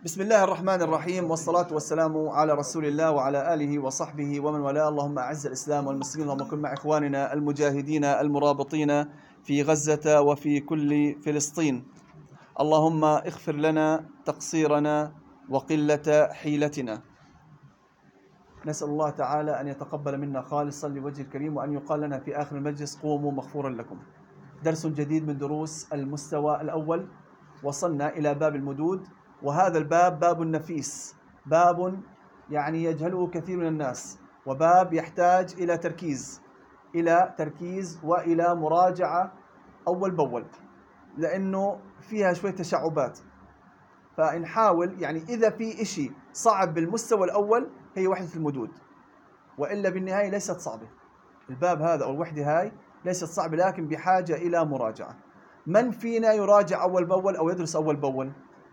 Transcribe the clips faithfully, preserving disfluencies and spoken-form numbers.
بسم الله الرحمن الرحيم، والصلاة والسلام على رسول الله وعلى آله وصحبه ومن والاه. اللهم أعز الإسلام والمسلمين، اللهم كن مع إخواننا المجاهدين المرابطين في غزة وفي كل فلسطين. اللهم اغفر لنا تقصيرنا وقلة حيلتنا. نسأل الله تعالى أن يتقبل منا خالصا لوجه الكريم، وأن يقال لنا في آخر المجلس قوموا مغفورا لكم. درس جديد من دروس المستوى الأول. وصلنا إلى باب المدود، وهذا الباب باب نفيس، باب يعني يجهله كثير من الناس، وباب يحتاج إلى تركيز إلى تركيز وإلى مراجعة أول بأول، لأنه فيها شوية تشعبات. فنحاول يعني إذا في إشي صعب بالمستوى الأول هي وحدة المدود، وإلا بالنهاية ليست صعبة. الباب هذا أو الوحدة هاي ليست صعبة، لكن بحاجة إلى مراجعة. من فينا يراجع أول بأول أو يدرس أول بأول؟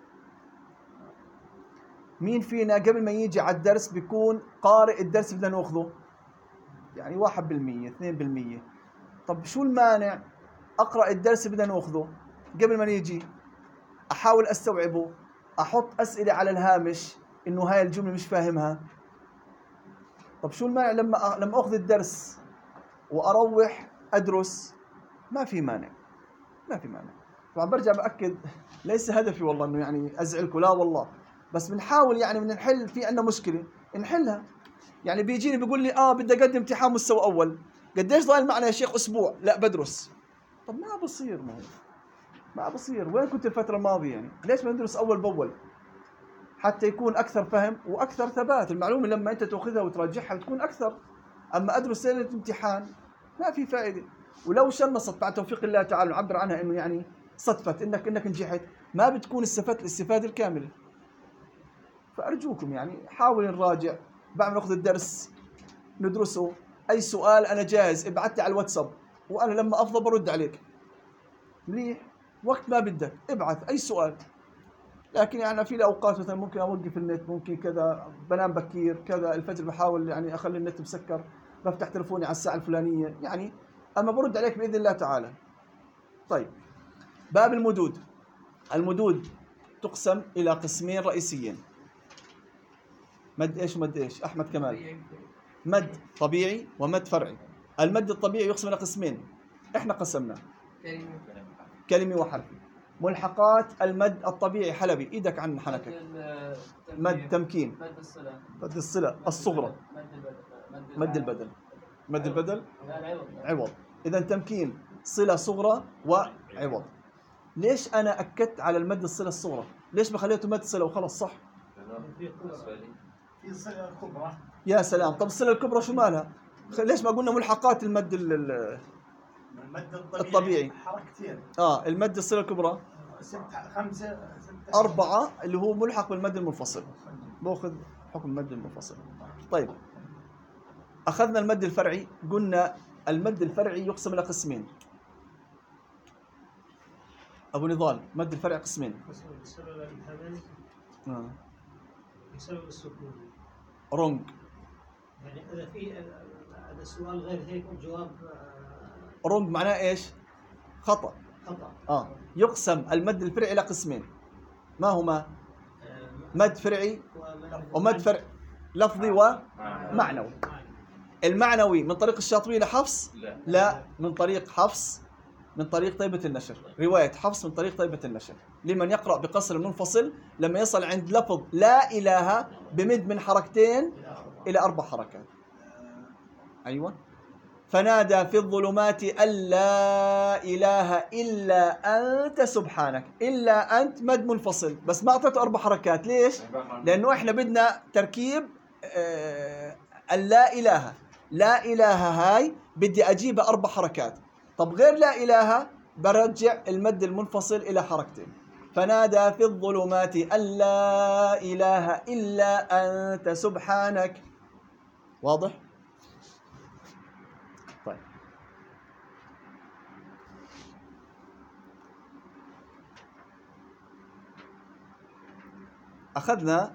مين فينا قبل ما يجي على الدرس بيكون قارئ الدرس بدنا ناخذه؟ يعني واحد بالمية اثنين بالمية. طب شو المانع أقرأ الدرس بدنا ناخذه قبل ما نيجي، أحاول أستوعبه، أحط أسئلة على الهامش إنه هاي الجملة مش فاهمها. طب شو المانع لما لما أخذ الدرس وأروح أدرس؟ ما في مانع، ما في مانع. طبعا برجع بأكد ليس هدفي والله إنه يعني أزعلكم، لا والله، بس بنحاول يعني من نحل. في عندنا مشكلة نحلها. يعني بيجيني بيقول لي اه بدي اقدم امتحان مستوى اول، قديش ضايل معنا يا شيخ؟ اسبوع. لا بدرس. طب ما بصير، ما هو ما بصير. وين كنت الفترة الماضية؟ يعني ليش ما ندرس اول باول حتى يكون اكثر فهم واكثر ثبات؟ المعلومة لما انت تاخذها وتراجعها بتكون اكثر. اما ادرس ليلة امتحان ما في فائدة. ولو شنصت بعد توفيق الله تعالى نعبر عنها انه يعني صدفة انك انك نجحت، ما بتكون استفدت الاستفادة الكاملة. فأرجوكم يعني حاول نراجع بعد ما ناخذ الدرس ندرسه. أي سؤال أنا جاهز، ابعث لي على الواتساب وأنا لما أفضل برد عليك. مليح، وقت ما بدك ابعث أي سؤال. لكن يعني في أوقات مثلا ممكن أوقف النت، ممكن كذا بنام بكير كذا، الفجر بحاول يعني أخلي النت مسكر، بفتح تلفوني على الساعة الفلانية يعني، أما برد عليك بإذن الله تعالى. طيب، باب المدود. المدود تقسم إلى قسمين رئيسيين: مد ايش ومد ايش؟ احمد كمال. مد طبيعي ومد فرعي. المد الطبيعي يقسم الى قسمين، احنا قسمنا كلمي وحرفي. ملحقات المد الطبيعي حلبي، ايدك عن حنكك. مد تمكين، مد الصلة، مد الصلة الصغرى، مد البدل، مد البدل عوض. اذا تمكين صلة صغرى وعوض. ليش انا اكدت على المد الصلة الصغرى؟ ليش ما خليته مد صلة وخلص؟ صح، في الصلة الكبرى. يا سلام. طب الصلة الكبرى شو مالها؟ ليش ما قلنا ملحقات المد المد الطبيعي, الطبيعي. حركتين. اه المد الصلة الكبرى ستة خمسة ستة أربعة اللي هو ملحق بالمد المنفصل، باخذ حكم المد المنفصل. طيب، أخذنا المد الفرعي. قلنا المد الفرعي يقسم إلى قسمين. أبو نضال، مد الفرعي قسمين. بسبب الهمل آه. بسبب السكون. رونج. يعني إذا في هذا السؤال غير هيك الجواب رونج معناه إيش؟ خطأ. خطأ. آه يقسم المد الفرعي إلى قسمين. ما هما؟ مد فرعي ومد فرعي لفظي ومعنوي. المعنوي من طريق الشاطبي لحفص؟ لا، من طريق حفص، من طريق طيبة النشر. رواية حفص من طريق طيبة النشر لمن يقرأ بقصر منفصل، لما يصل عند لفظ لا إله بمد من حركتين إلى أربع حركات. أيوة. فنادى في الظلمات أن لا إله إلا أنت سبحانك. إلا أنت مد منفصل بس ما أعطيته أربع حركات. ليش؟ لأنه إحنا بدنا تركيب آه اللا إله. لا إله هاي بدي أجيبها أربع حركات. طب غير لا إله برجع المد المنفصل إلى حركتين. فنادى في الظلمات أن لا إله إلا أنت سبحانك. واضح؟ طيب، أخذنا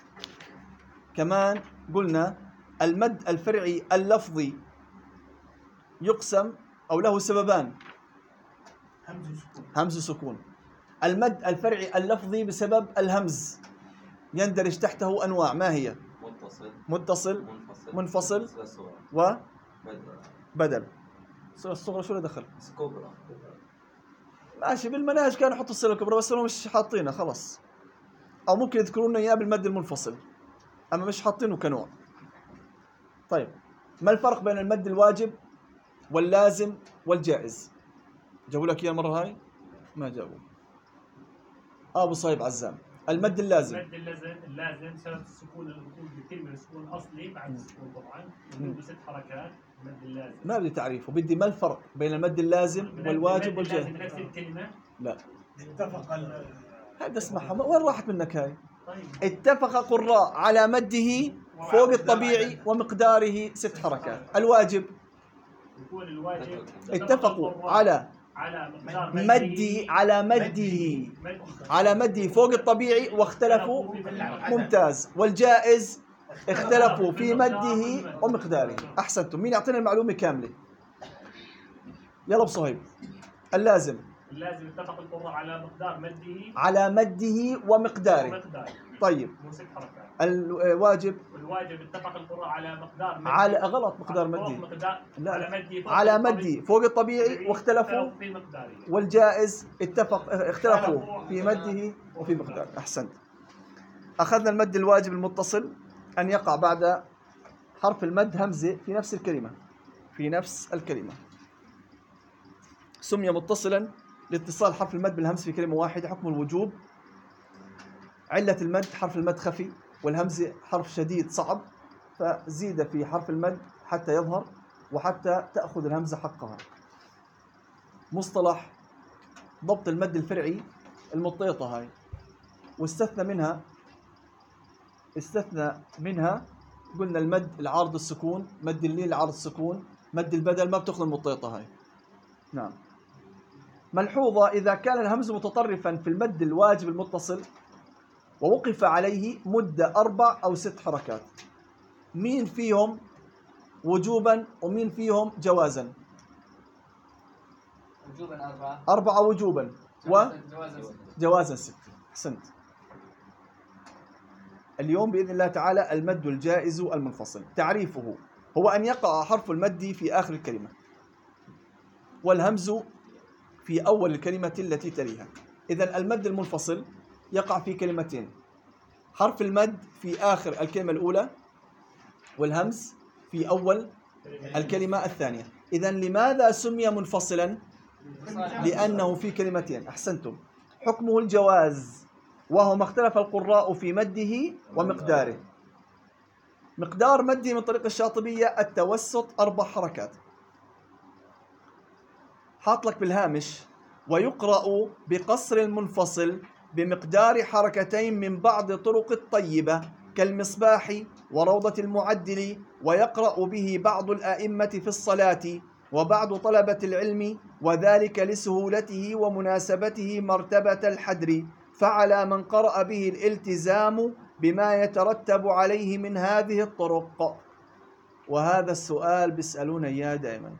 كمان قلنا المد الفرعي اللفظي يقسم أو له سببان: همز وسكون. همز وسكون. المد الفرعي اللفظي بسبب الهمز، يندرج تحته أنواع، ما هي؟ متصل متصل منفصل منفصل صلة صغرى وبدل. بدل الصلة الصغرى شو له دخل؟ كبرى ماشي، بالمناهج كانوا يحطوا الصلة الكبرى بس هم مش حاطينها خلص، أو ممكن يذكرون إياه بالمد المنفصل أما مش حاطينه كنوع. طيب، ما الفرق بين المد الواجب واللازم والجائز؟ جابوا لك إياه المرة هاي؟ ما جابوا. أبو صهيب عزام، المد اللازم. المد اللازم اللازم سبب السكون الوصول بكلمة السكون أصلي بعد السكون طبعا وجود ست حركات. المد اللازم ما بدي تعريفه، بدي ما الفرق بين المد اللازم والواجب والجائز؟ المد اللازم نفس الكلمة. لا اتفق ال- هذا اسمعها، وين راحت منك هاي؟ طيب اتفق قراء على مده فوق الطبيعي ومقداره ست حركات. الواجب يكون الواجب اتفقوا على على مقدار مده، على مده مد- على مده فوق الطبيعي واختلفوا. ممتاز. والجائز اختلفوا في مده ومقداره. احسنتم. مين يعطينا المعلومه كامله؟ يلا بصهيب. اللازم اللازم اتفق القراء على مقدار مده على مده ومقداره. ومقداره طيب. مو ست حركات. الواجب والواجب اتفق القراء على مقدار مده على غلط مقدار فوق مده. مقدار لا. على مده فوق على الطبيعي. مده فوق الطبيعي واختلفوا. في مقداره. والجائز اتفق اختلفوا في مده وفي مقداره. احسنت. اخذنا المد الواجب المتصل ان يقع بعد حرف المد همزه في نفس الكلمه في نفس الكلمه سمي متصلا لاتصال حرف المد بالهمز في كلمه واحده، حكم الوجوب. علة المد حرف المد خفي، والهمزه حرف شديد صعب، فزيد في حرف المد حتى يظهر وحتى تأخذ الهمزة حقها. مصطلح ضبط المد الفرعي المطيطة هاي، واستثنى منها استثنى منها قلنا المد العارض السكون، مد الليل العارض السكون، مد البدل ما بتأخذ المطيطة هاي. نعم. ملحوظة: إذا كان الهمز متطرفا في المد الواجب المتصل ووقف عليه مدة أربع أو ست حركات، مين فيهم وجوبا ومين فيهم جوازا؟ وجوبا أربعة أربعة وجوبا جوازا وجوازا ستة. أحسنت. اليوم بإذن الله تعالى المد الجائز المنفصل. تعريفه هو أن يقع حرف المد في آخر الكلمة والهمز في أول الكلمة التي تليها. إذن المد المنفصل يقع في كلمتين: حرف المد في آخر الكلمة الأولى والهمز في أول الكلمة الثانية. إذن لماذا سمي منفصلا؟ لأنه في كلمتين. أحسنتم. حكمه الجواز، وهو ما اختلف القراء في مده ومقداره. مقدار مده من طريق الشاطبية التوسط أربع حركات. حاط لك بالهامش: ويقرأ بقصر المنفصل بمقدار حركتين من بعض طرق الطيبة كالمصباح وروضة المعدل، ويقرأ به بعض الآئمة في الصلاة وبعض طلبة العلم، وذلك لسهولته ومناسبته مرتبة الحدر، فعلى من قرأ به الالتزام بما يترتب عليه من هذه الطرق. وهذا السؤال بيسألون إياه دائما،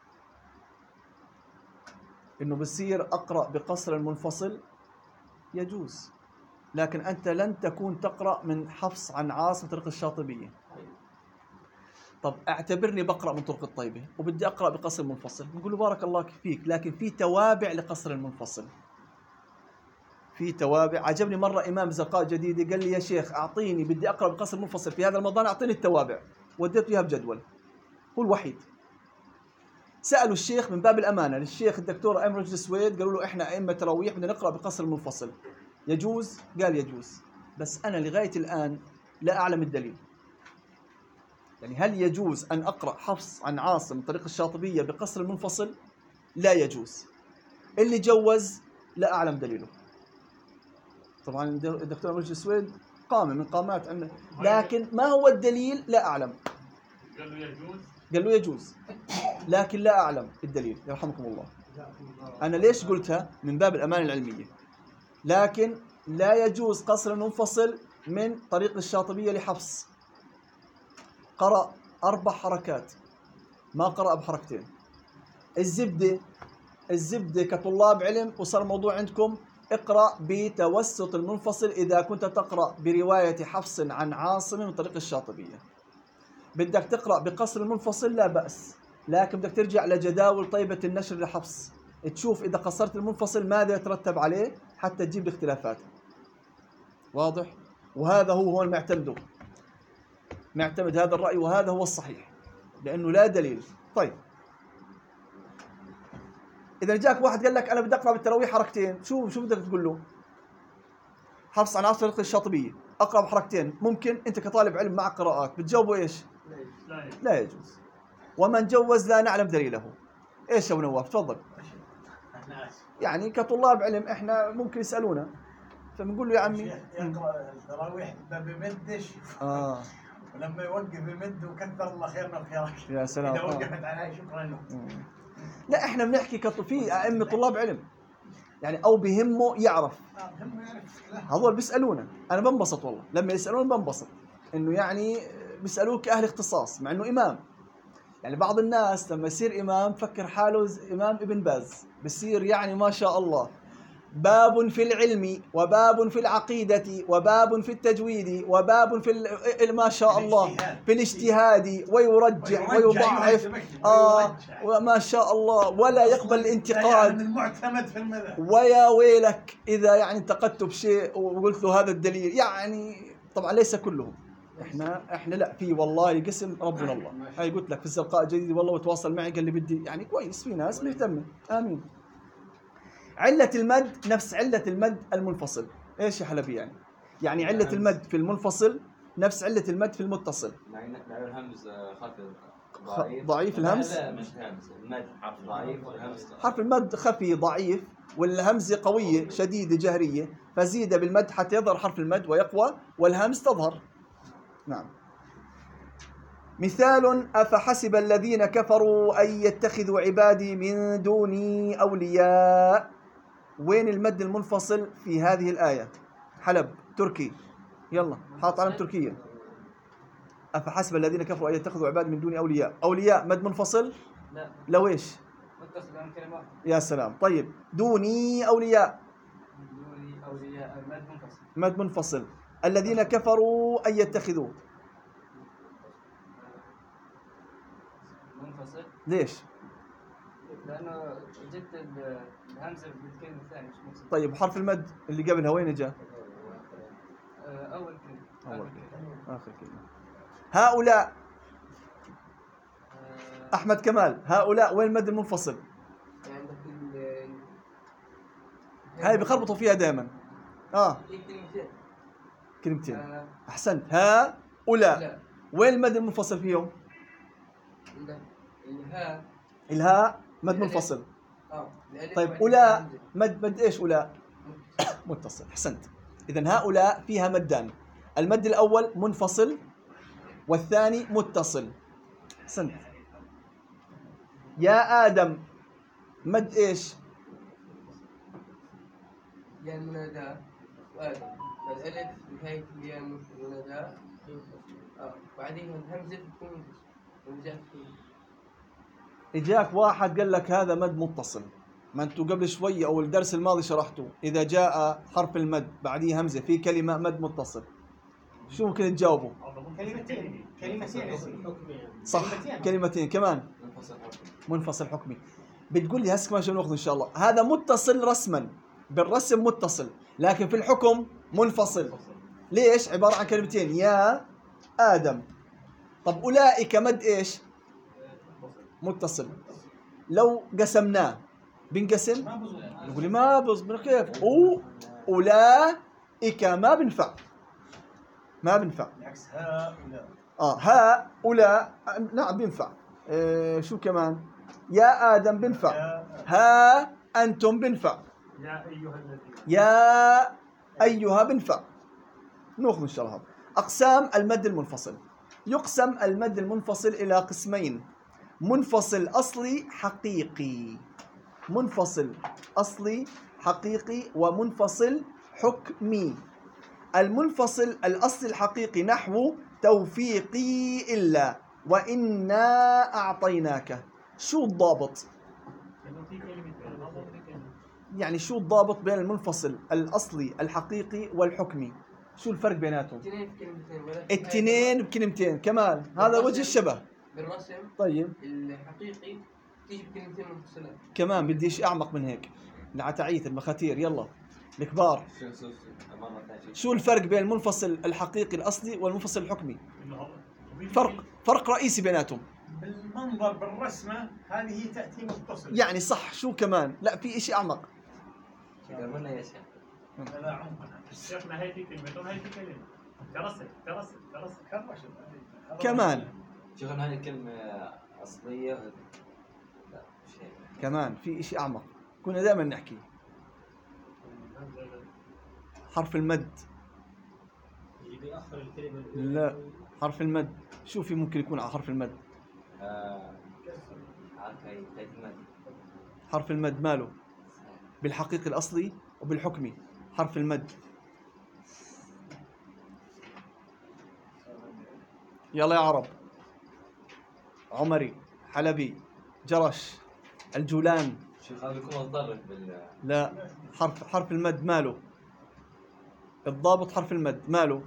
إنه بصير أقرأ بقصر المنفصل؟ يجوز، لكن أنت لن تكون تقرأ من حفص عن عاصم طريق الشاطبية. طب اعتبرني بقرأ من طرق الطيبة وبدي أقرأ بقصر منفصل، نقول له بارك الله فيك، لكن في توابع لقصر المنفصل. في توابع. عجبني مرة إمام زرقاء جديدة قال لي: يا شيخ أعطيني، بدي أقرأ بقصر منفصل في هذا رمضان، أعطيني التوابع. وديته إياها بجدول، هو الوحيد. سألوا الشيخ من باب الأمانة للشيخ الدكتور أمر رجل السويد، قالوا له: إحنا أئمة تراويح بدنا نقرأ بقصر المنفصل، يجوز؟ قال يجوز، بس أنا لغاية الآن لا أعلم الدليل. يعني هل يجوز أن أقرأ حفص عن عاصم من طريق الشاطبية بقصر المنفصل؟ لا يجوز. اللي جوز لا أعلم دليله. طبعا الدكتور أمر رجل السويد قامة من قامات عندنا، لكن ما هو الدليل لا أعلم. قال له يجوز قال له يجوز، لكن لا أعلم الدليل. يرحمكم الله. أنا ليش قلتها؟ من باب الأمانة العلمية. لكن لا يجوز قصر منفصل من طريق الشاطبية لحفص. قرأ أربع حركات، ما قرأ بحركتين. الزبدة الزبدة كطلاب علم، وصار الموضوع عندكم اقرأ بتوسط المنفصل إذا كنت تقرأ برواية حفص عن عاصم من طريق الشاطبية. بدك تقرأ بقصر المنفصل لا بأس، لكن بدك ترجع لجداول طيبة النشر لحفص تشوف إذا قصرت المنفصل ماذا يترتب عليه حتى تجيب الاختلافات. واضح؟ وهذا هو هو المعتمد، معتمد هذا الرأي وهذا هو الصحيح لأنه لا دليل. طيب إذا جاك واحد قال لك أنا بدي أقرأ بالتراويح حركتين، شو شو بدك تقول له؟ حفص عن عاصم الشاطبية أقرأ بحركتين، ممكن أنت كطالب علم مع قراءات بتجاوبه إيش؟ لا يجوز. لا يجوز. ومن جوز لا نعلم دليله. إيش يا أبو نواف؟ تفضل. أنا آسف. يعني كطلاب علم إحنا ممكن يسألونا فبنقول له يا عمي يقرأ التراويح ما بمدش، آه ولما يوقف يمد وكثر الله خير من الخيرات. يا سلام. إذا آه. وقفت علي شكرا له. لا إحنا بنحكي كط في أئمة طلاب علم يعني أو بهمه يعرف، آه، هم يعرف لا. هذول بيسألونا. أنا بنبسط والله لما يسألون بنبسط إنه يعني بيسألوك أهل اختصاص مع إنه إمام. يعني بعض الناس لما يصير إمام فكر حاله إمام ابن باز، بصير يعني ما شاء الله باب في العلم وباب في العقيدة وباب في التجويد وباب في ال- ما شاء الله في الاجتهاد ويرجح ويضعف. آه وما شاء الله ولا يقبل الانتقاد. من المعتمد في المذهب. ويا ويلك إذا يعني انتقدت بشيء وقلت له هذا الدليل. يعني طبعا ليس كلهم، احنا احنا لا في والله قسم ربنا الله. هاي قلت لك في الزرقاء جديد والله وتواصل معي قال لي بدي يعني كويس، في ناس مهتمه. امين. علة المد نفس علة المد المنفصل. ايش يا حلبي يعني؟ يعني علة المد في المنفصل نفس علة المد في المتصل. مع الهمز خفي ضعيف ضعيف الهمز. لا مش همز، المد حرف ضعيف والهمز حرف المد خفي ضعيف والهمزة قوية شديدة جهرية، فزيد بالمد حتى يظهر حرف المد ويقوى والهمز تظهر. نعم. مثال: أفحسب الذين كفروا أن يتخذوا عبادي من دوني أولياء. وين المد المنفصل في هذه الآية؟ حلب تركي، يلا حاط علم تركية. أفحسب الذين كفروا أن يتخذوا عبادي من دوني أولياء. أولياء مد منفصل؟ لا لو إيش؟ متصل عن كلمات. يا سلام. طيب دوني أولياء دوني أولياء المد منفصل. مد منفصل. الذين كفروا أن يتخذوا منفصل ليش؟ لأنه جبت الهمزة بالكلمة الثانية مش منفصل. طيب حرف المد اللي قبلها وين جاء؟ آه، أول كلمة. أول كلمة آخر كلمة. هؤلاء. آه، أحمد كمال، هؤلاء وين المد المنفصل؟ عندك ال هاي بخربطوا فيها دائما. آه في كلمتين. كلمتين. آه، أحسنت. هؤلاء لا وين المد المنفصل فيهم؟ عندك الهاء. الهاء مد منفصل. اه الألف طيب وبعدين أولاء الهمزة. مد مد إيش أولاء؟ متصل. أحسنت. إذن هؤلاء فيها مدان، المد الأول منفصل والثاني متصل. أحسنت. يا آدم مد إيش؟ يا المنادى وآدم. فالألف نهاية يا المنادى. اه بعدين الهمزة تكون منفصل. إجاك واحد قال لك هذا مد متصل، ما أنتوا قبل شوي أو الدرس الماضي شرحته إذا جاء حرف المد بعديه همزة في كلمة مد متصل، شو ممكن تجاوبوا؟ كلمتين كلمتين صح، كلمتين كمان منفصل حكمي. منفصل حكمي. بتقول لي هسه ما شو ناخذ إن شاء الله. هذا متصل رسما، بالرسم متصل لكن في الحكم منفصل. ليش؟ عبارة عن كلمتين يا آدم. طب أولئك مد إيش؟ متصل. لو قسمناه بنقسم؟ يقول لي ما بصبر كيف؟ أو أولئك ما بنفع، ما بنفع. بالعكس هؤلاء. آه هؤلاء نعم بنفع. إيه شو كمان؟ يا آدم بنفع. ها أنتم بنفع. يا أيها الذين. يا أيها بنفع. ناخذ إن شاء الله. أقسام المد المنفصل. يقسم المد المنفصل إلى قسمين: منفصل أصلي حقيقي، منفصل أصلي حقيقي ومنفصل حكمي. المنفصل الأصلي الحقيقي نحو توفيقي إلا وإنا أعطيناك. شو الضابط؟ لأنه في كلمة ما ضمن كلمة. يعني شو الضابط بين المنفصل الأصلي الحقيقي والحكمي؟ شو الفرق بيناتهم؟ اثنين في كلمتين ولا الاثنين بكلمتين كمان، هذا وجه الشبه. بالرسم طيب الحقيقي تيجي بكلمتين منفصلات. كمان بدي شيء أعمق من هيك، العتاعيث المخاتير يلا الكبار. شو شو شو مرة ثانية شو الفرق بين المنفصل الحقيقي الأصلي والمنفصل الحكمي؟ إنه هو- فرق فرق رئيسي بيناتهم. بالمنظر بالرسمه هذه تاتي متصله. يعني صح، شو كمان؟ لا في إشي أعمق. قالوا لنا يا شيخ هذا عمق. شيخنا هاي في كلمة وهي في كلمة. كرسل كرسل كرسل. كرش. كمان شيخنا هاي الكلمة أصلية. لا مش هيك. كمان في إشي أعمق كنا دائما نحكي، حرف المد. اللي بيأخر الكلمة الأولى. لا حرف المد، شو في ممكن يكون على حرف المد؟ آه، عارف هاي هاي المد. حرف المد ماله؟ بالحقيقي الأصلي وبالحكمي حرف المد. يلا يا عرب، عمري، حلبي، جرش، الجولان. شيخ هذا بيكون متطرف بال لا حرف حرف المد ماله؟ الضابط حرف المد ماله؟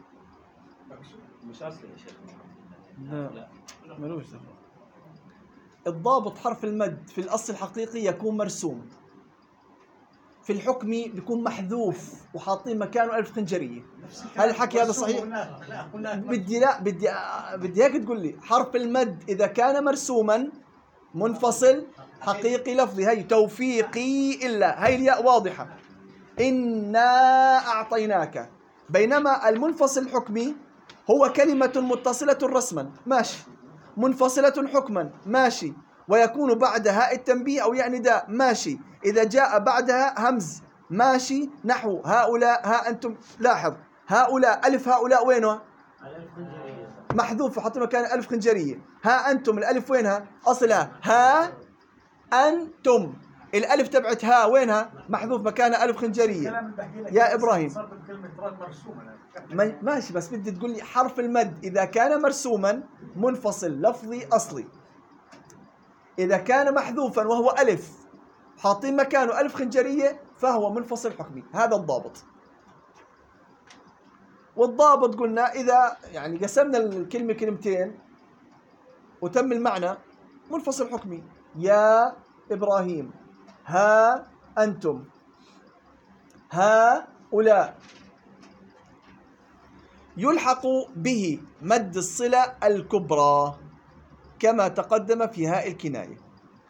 مش أصلي يا شيخ. لا مالوش دخل. الضابط حرف المد في الأصل الحقيقي يكون مرسوم، في الحكمي بيكون محذوف وحاطين مكانه ألف خنجرية. هل الحكي هذا صحيح؟ لا هناك بدي لا بدي بدي هيك تقول لي حرف المد إذا كان مرسوما منفصل حقيقي لفظي، هي توفيقي إلا هي الياء واضحة، إنا أعطيناك. بينما المنفصل الحكمي هو كلمة متصلة رسما ماشي، منفصلة حكما ماشي، ويكون بعد هاء التنبيه أو ياء نداء ماشي، إذا جاء بعدها همز ماشي، نحو هؤلاء ها أنتم. لاحظ هؤلاء ألف هؤلاء وينها؟ على الخنجرية. محذوف وحط مكان ألف خنجرية. ها أنتم الألف وينها؟ أصلها ها أنتم، الألف تبعت ها وينها؟ محذوف مكانها ألف خنجرية. الكلام اللي بحكي لك يا إبراهيم. صرت بكلمه رد مرسومه. ما- ماشي، بس بدي تقول لي حرف المد إذا كان مرسوما منفصل لفظي أصلي، إذا كان محذوفا وهو ألف حاطين مكانه ألف خنجرية فهو منفصل حكمي. هذا الضابط. والضابط قلنا إذا يعني قسمنا الكلمة كلمتين وتم المعنى منفصل حكمي. يا إبراهيم، ها أنتم، هؤلاء. يلحق به مد الصلة الكبرى كما تقدم في هاء الكناية.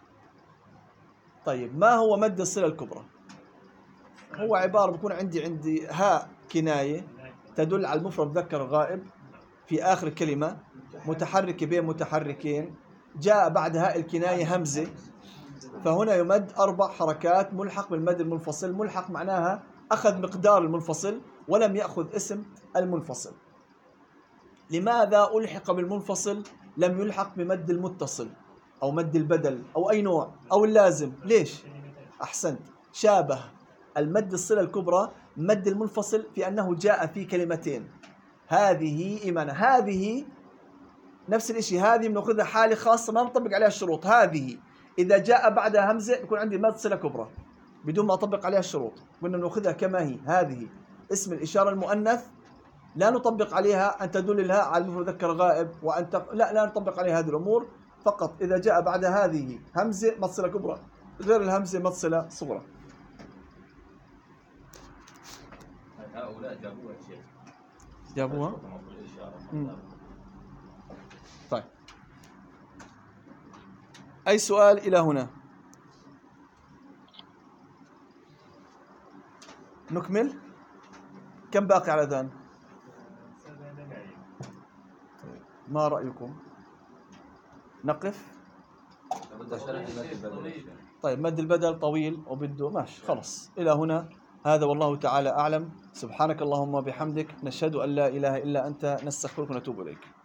طيب ما هو مد الصلة الكبرى؟ هو عبارة بكون عندي عندي هاء كناية تدل على المفرد ذكر غائب في آخر كلمة، متحرك بين متحركين، جاء بعد هاء الكناية همزة، فهنا يمد أربع حركات ملحق بالمد المنفصل. ملحق معناها أخذ مقدار المنفصل ولم يأخذ اسم المنفصل. لماذا ألحق بالمنفصل لم يلحق بمد المتصل أو مد البدل أو أي نوع أو اللازم؟ ليش؟ أحسنت، شابه المد الصلة الكبرى مد المنفصل في أنه جاء في كلمتين. هذه إيمانة، هذه نفس الشيء، هذه بنأخذها حالة خاصة ما نطبق عليها الشروط. هذه إذا جاء بعدها همزة يكون عندي مد صلة كبرى بدون ما أطبق عليها الشروط، قلنا بنأخذها كما هي. هذه اسم الإشارة المؤنث لا نطبق عليها أن تدل الهاء على المفرد ذكر غائب وأن تق... لا لا نطبق عليها هذه الأمور، فقط إذا جاء بعد هذه همزة مد صلة كبرى، غير الهمزة مد صلة صغرى. هؤلاء جابوها يا شيخ. جابوها؟ مم. طيب أي سؤال إلى هنا؟ نكمل؟ كم باقي على الأذان؟ ما رأيكم؟ نقف؟ بدي شرح المد البدل يا شيخ. طيب مد البدل طويل وبده ماشي، خلص إلى هنا. هذا والله تعالى أعلم. سبحانك اللهم وبحمدك، نشهد أن لا إله إلا أنت، نستغفرك ونتوب إليك.